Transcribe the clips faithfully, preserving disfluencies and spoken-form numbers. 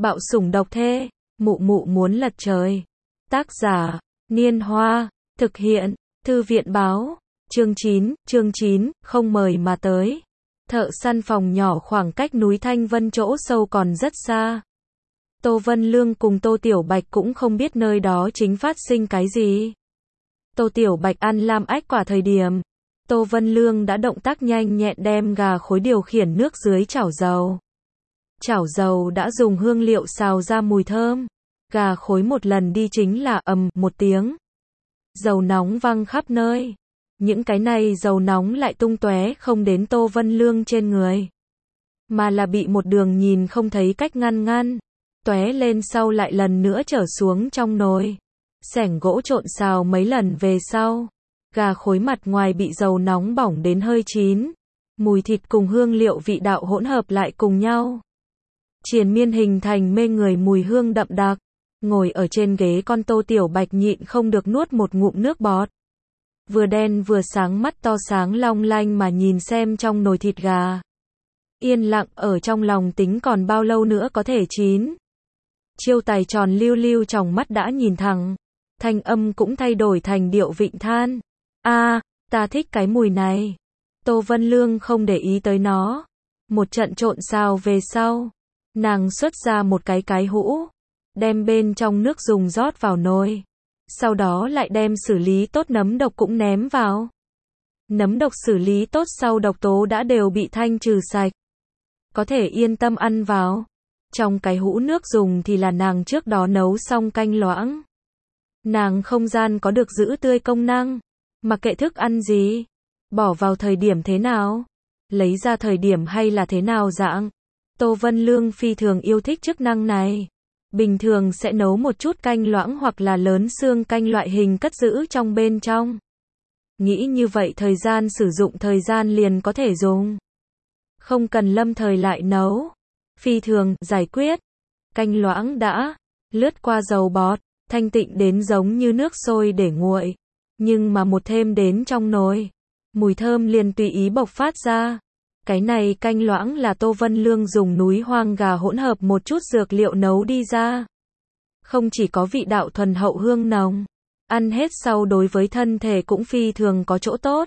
Bạo sủng độc thế, mụ mụ muốn lật trời. Tác giả, Niên Hoa, thực hiện, Thư viện Báo, chương chín, chương chín, không mời mà tới. Thợ săn phòng nhỏ khoảng cách núi Thanh Vân chỗ sâu còn rất xa. Tô Vân Lương cùng Tô Tiểu Bạch cũng không biết nơi đó chính phát sinh cái gì. Tô Tiểu Bạch ăn lam ách quả thời điểm, Tô Vân Lương đã động tác nhanh nhẹn đem gà khối điều khiển nước dưới chảo dầu. Chảo dầu đã dùng hương liệu xào ra mùi thơm. Gà khối một lần đi chính là ầm một tiếng. Dầu nóng văng khắp nơi. Những cái này dầu nóng lại tung tóe không đến Tô Vân Lương trên người, mà là bị một đường nhìn không thấy cách ngăn ngăn. Tóe lên sau lại lần nữa trở xuống trong nồi. Xẻng gỗ trộn xào mấy lần về sau. Gà khối mặt ngoài bị dầu nóng bỏng đến hơi chín. Mùi thịt cùng hương liệu vị đạo hỗn hợp lại cùng nhau. Triền miên hình thành mê người mùi hương đậm đặc. Ngồi ở trên ghế con Tô Tiểu Bạch nhịn không được nuốt một ngụm nước bọt. Vừa đen vừa sáng mắt to sáng long lanh mà nhìn xem trong nồi thịt gà. Yên lặng ở trong lòng tính còn bao lâu nữa có thể chín. Chiêu Tài tròn lưu lưu trong mắt đã nhìn thẳng. Thanh âm cũng thay đổi thành điệu vịnh than. A, à, ta thích cái mùi này. Tô Vân Lương không để ý tới nó. Một trận trộn xào về sau, nàng xuất ra một cái cái hũ, đem bên trong nước dùng rót vào nồi. Sau đó lại đem xử lý tốt nấm độc cũng ném vào. Nấm độc xử lý tốt sau độc tố đã đều bị thanh trừ sạch. Có thể yên tâm ăn vào. Trong cái hũ nước dùng thì là nàng trước đó nấu xong canh loãng. Nàng không gian có được giữ tươi công năng. Mặc kệ thức ăn gì, bỏ vào thời điểm thế nào, lấy ra thời điểm hay là thế nào dạng. Tô Vân Lương phi thường yêu thích chức năng này. Bình thường sẽ nấu một chút canh loãng hoặc là lớn xương canh loại hình cất giữ trong bên trong. Nghĩ như vậy thời gian sử dụng thời gian liền có thể dùng. Không cần lâm thời lại nấu. Phi thường, giải quyết. Canh loãng đã lướt qua dầu bọt, thanh tịnh đến giống như nước sôi để nguội. Nhưng mà một thêm đến trong nồi, mùi thơm liền tùy ý bộc phát ra. Cái này canh loãng là Tô Vân Lương dùng núi hoang gà hỗn hợp một chút dược liệu nấu đi ra. Không chỉ có vị đạo thuần hậu hương nồng, ăn hết sau đối với thân thể cũng phi thường có chỗ tốt.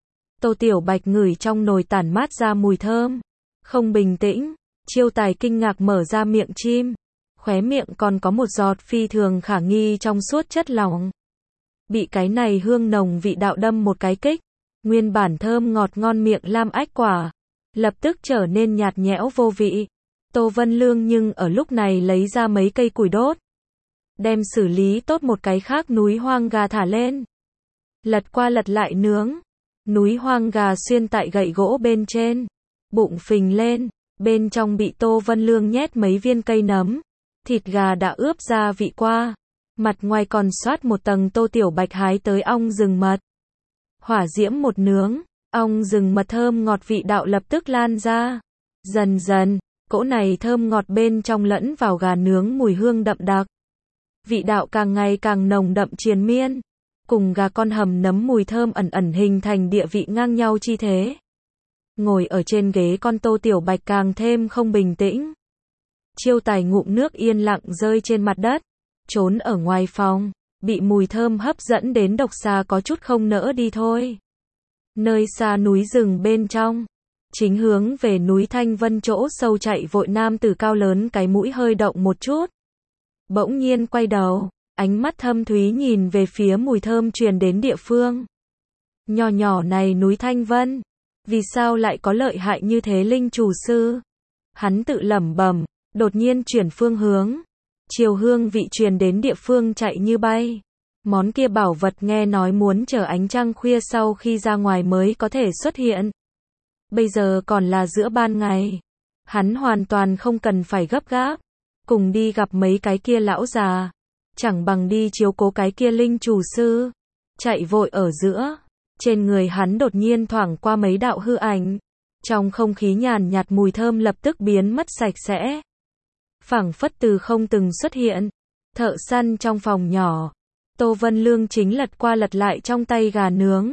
Tô Tiểu Bạch ngửi trong nồi tản mát ra mùi thơm, không bình tĩnh. Chiêu Tài kinh ngạc mở ra miệng chim, khóe miệng còn có một giọt phi thường khả nghi trong suốt chất lỏng. Bị cái này hương nồng vị đạo đâm một cái kích, nguyên bản thơm ngọt ngon miệng lam ách quả, lập tức trở nên nhạt nhẽo vô vị. Tô Vân Lương nhưng ở lúc này lấy ra mấy cây củi đốt, đem xử lý tốt một cái khác núi hoang gà thả lên. Lật qua lật lại nướng, núi hoang gà xuyên tại gậy gỗ bên trên, bụng phình lên, bên trong bị Tô Vân Lương nhét mấy viên cây nấm. Thịt gà đã ướp gia vị qua, mặt ngoài còn xoát một tầng Tô Tiểu Bạch hái tới ong rừng mật. Hỏa diễm một nướng, ong rừng mật thơm ngọt vị đạo lập tức lan ra. Dần dần, cỗ này thơm ngọt bên trong lẫn vào gà nướng mùi hương đậm đặc. Vị đạo càng ngày càng nồng đậm triền miên, cùng gà con hầm nấm mùi thơm ẩn ẩn hình thành địa vị ngang nhau chi thế. Ngồi ở trên ghế con Tô Tiểu Bạch càng thêm không bình tĩnh. Chiêu Tài ngụm nước yên lặng rơi trên mặt đất, trốn ở ngoài phòng, bị mùi thơm hấp dẫn đến độc xà có chút không nỡ đi thôi. Nơi xa núi rừng bên trong, chính hướng về núi Thanh Vân chỗ sâu chạy vội nam tử cao lớn cái mũi hơi động một chút. Bỗng nhiên quay đầu, ánh mắt thâm thúy nhìn về phía mùi thơm truyền đến địa phương. Nhỏ nhỏ này núi Thanh Vân, vì sao lại có lợi hại như thế linh chủ sư? Hắn tự lẩm bẩm, đột nhiên chuyển phương hướng. Chiều hương vị truyền đến địa phương chạy như bay. Món kia bảo vật nghe nói muốn chờ ánh trăng khuya sau khi ra ngoài mới có thể xuất hiện. Bây giờ còn là giữa ban ngày. Hắn hoàn toàn không cần phải gấp gáp. Cùng đi gặp mấy cái kia lão già. Chẳng bằng đi chiếu cố cái kia linh chủ sư. Chạy vội ở giữa. Trên người hắn đột nhiên thoảng qua mấy đạo hư ảnh. Trong không khí nhàn nhạt mùi thơm lập tức biến mất sạch sẽ. Phảng phất từ không từng xuất hiện. Thợ săn trong phòng nhỏ. Tô Vân Lương chính lật qua lật lại trong tay gà nướng.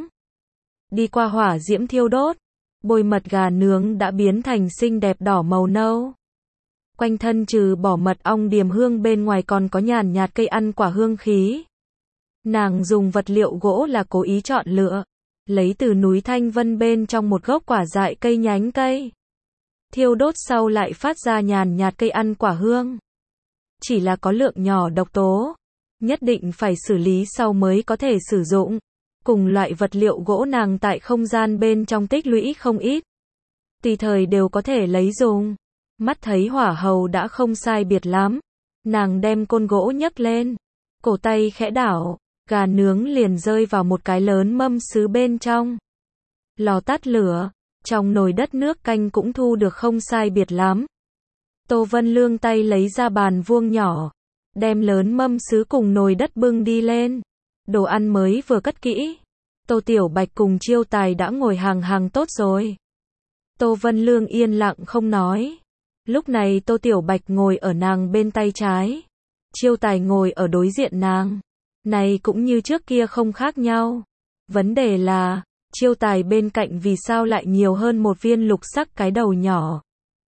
Đi qua hỏa diễm thiêu đốt, bôi mật gà nướng đã biến thành xinh đẹp đỏ màu nâu. Quanh thân trừ bỏ mật ong điềm hương bên ngoài còn có nhàn nhạt cây ăn quả hương khí. Nàng dùng vật liệu gỗ là cố ý chọn lựa, lấy từ núi Thanh Vân bên trong một gốc quả dại cây nhánh cây. Thiêu đốt sau lại phát ra nhàn nhạt cây ăn quả hương. Chỉ là có lượng nhỏ độc tố, nhất định phải xử lý sau mới có thể sử dụng. Cùng loại vật liệu gỗ nàng tại không gian bên trong tích lũy không ít. Tùy thời đều có thể lấy dùng. Mắt thấy hỏa hầu đã không sai biệt lắm. Nàng đem côn gỗ nhấc lên. Cổ tay khẽ đảo, gà nướng liền rơi vào một cái lớn mâm sứ bên trong. Lò tắt lửa, trong nồi đất nước canh cũng thu được không sai biệt lắm. Tô Vân Lương tay lấy ra bàn vuông nhỏ, đem lớn mâm sứ cùng nồi đất bưng đi lên. Đồ ăn mới vừa cất kỹ. Tô Tiểu Bạch cùng Chiêu Tài đã ngồi hàng hàng tốt rồi. Tô Vân Lương yên lặng không nói. Lúc này Tô Tiểu Bạch ngồi ở nàng bên tay trái. Chiêu Tài ngồi ở đối diện nàng. Này cũng như trước kia không khác nhau. Vấn đề là, Chiêu Tài bên cạnh vì sao lại nhiều hơn một viên lục sắc cái đầu nhỏ.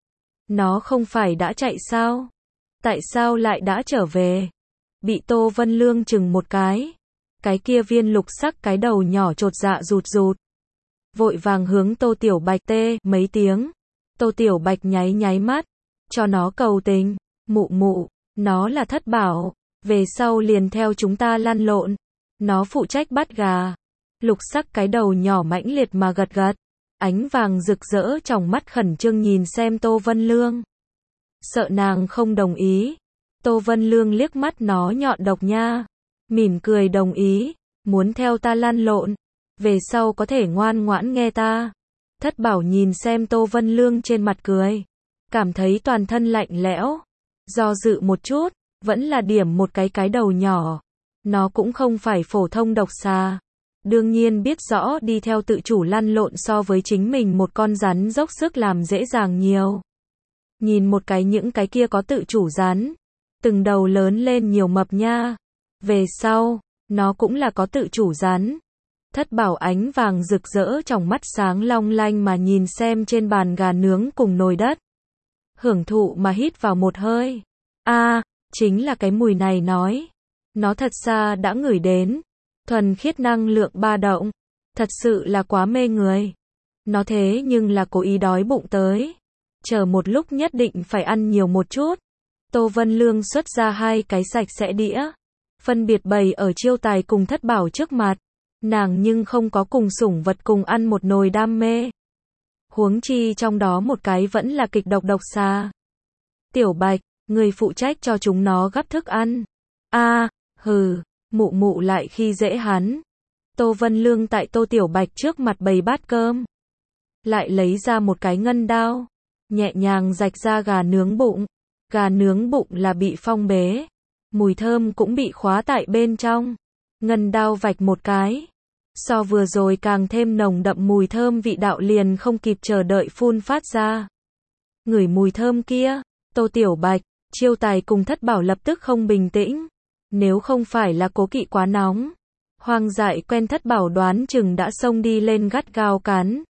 Nó không phải đã chạy sao? Tại sao lại đã trở về? Bị Tô Vân Lương chừng một cái. Cái kia viên lục sắc cái đầu nhỏ chột dạ rụt rụt. Vội vàng hướng Tô Tiểu Bạch tê mấy tiếng. Tô Tiểu Bạch nháy nháy mắt. Cho nó cầu tình. Mụ mụ, nó là thất bảo. Về sau liền theo chúng ta lăn lộn. Nó phụ trách bắt gà. Lục sắc cái đầu nhỏ mãnh liệt mà gật gật. Ánh vàng rực rỡ trong mắt khẩn trương nhìn xem Tô Vân Lương. Sợ nàng không đồng ý. Tô Vân Lương liếc mắt nó nhọn độc nha. Mỉm cười đồng ý. Muốn theo ta lăn lộn. Về sau có thể ngoan ngoãn nghe ta. Thất bảo nhìn xem Tô Vân Lương trên mặt cười. Cảm thấy toàn thân lạnh lẽo. Do dự một chút. Vẫn là điểm một cái cái đầu nhỏ. Nó cũng không phải phổ thông độc xà. Đương nhiên biết rõ đi theo tự chủ lăn lộn so với chính mình một con rắn dốc sức làm dễ dàng nhiều. Nhìn một cái những cái kia có tự chủ rắn. Từng đầu lớn lên nhiều mập nha. Về sau, nó cũng là có tự chủ rắn. Thất bảo ánh vàng rực rỡ trong mắt sáng long lanh mà nhìn xem trên bàn gà nướng cùng nồi đất. Hưởng thụ mà hít vào một hơi. A, à, chính là cái mùi này nói. Nó thật xa đã ngửi đến. Thuần khiết năng lượng ba động. Thật sự là quá mê người. Nó thế nhưng là cố ý đói bụng tới. Chờ một lúc nhất định phải ăn nhiều một chút. Tô Vân Lương xuất ra hai cái sạch sẽ đĩa. Phân biệt bày ở Chiêu Tài cùng Thất bảo trước mặt. Nàng nhưng không có cùng sủng vật cùng ăn một nồi đam mê. Huống chi trong đó một cái vẫn là kịch độc độc xà. Tiểu Bạch, người phụ trách cho chúng nó gắp thức ăn. A, à, hừ, mụ mụ lại khi dễ hắn. Tô Vân Lương tại Tô Tiểu Bạch trước mặt bày bát cơm. Lại lấy ra một cái ngân đao. Nhẹ nhàng rạch ra gà nướng bụng. Gà nướng bụng là bị phong bế. Mùi thơm cũng bị khóa tại bên trong. Ngân đao vạch một cái. So vừa rồi càng thêm nồng đậm mùi thơm vị đạo liền không kịp chờ đợi phun phát ra. Ngửi mùi thơm kia, Tô Tiểu Bạch, Chiêu Tài cùng Thất bảo lập tức không bình tĩnh. Nếu không phải là cố kỵ quá nóng. Hoang dại quen Thất bảo đoán chừng đã xông đi lên gắt gao cắn.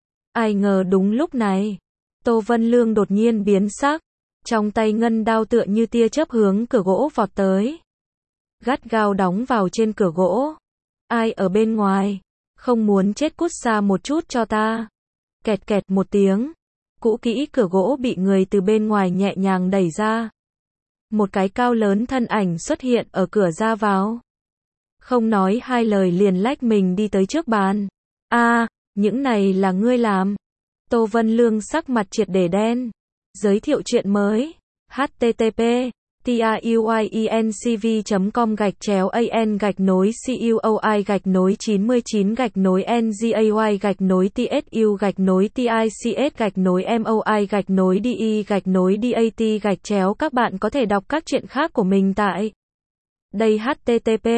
Ai ngờ đúng lúc này. Tô Vân Lương đột nhiên biến sắc. Trong tay ngân đao tựa như tia chớp hướng cửa gỗ vọt tới. Gắt gao đóng vào trên cửa gỗ. Ai ở bên ngoài? Không muốn chết cút xa một chút cho ta. Kẹt kẹt một tiếng. Cũ kỹ cửa gỗ bị người từ bên ngoài nhẹ nhàng đẩy ra. Một cái cao lớn thân ảnh xuất hiện ở cửa ra vào. Không nói hai lời liền lách mình đi tới trước bàn. A, à, những này là ngươi làm. Tô Vân Lương sắc mặt triệt để đen. Giới thiệu chuyện mới. H T T P truyencv chấm com gạch chéo an gạch nối cuoi gạch nối chín mươi chín gạch nối ngay gạch nối tsu gạch nối tics gạch nối moi gạch nối de gạch nối dat gạch chéo. Các bạn có thể đọc các chuyện khác của mình tại đây. H T T P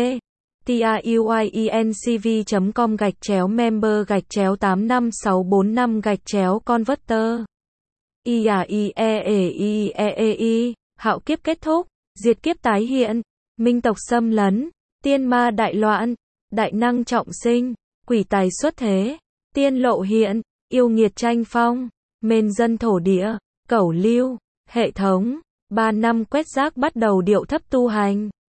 truyencv chấm com gạch chéo member gạch chéo tám năm sáu bốn năm gạch chéo converter. I A I E E I E E I. Hạo kiếp kết thúc, diệt kiếp tái hiện, minh tộc xâm lấn, tiên ma đại loạn, đại năng trọng sinh, quỷ tài xuất thế, tiên lộ hiện, yêu nghiệt tranh phong, mên dân thổ địa, cẩu lưu, Hệ thống, ba năm quét rác bắt đầu điệu thấp tu hành.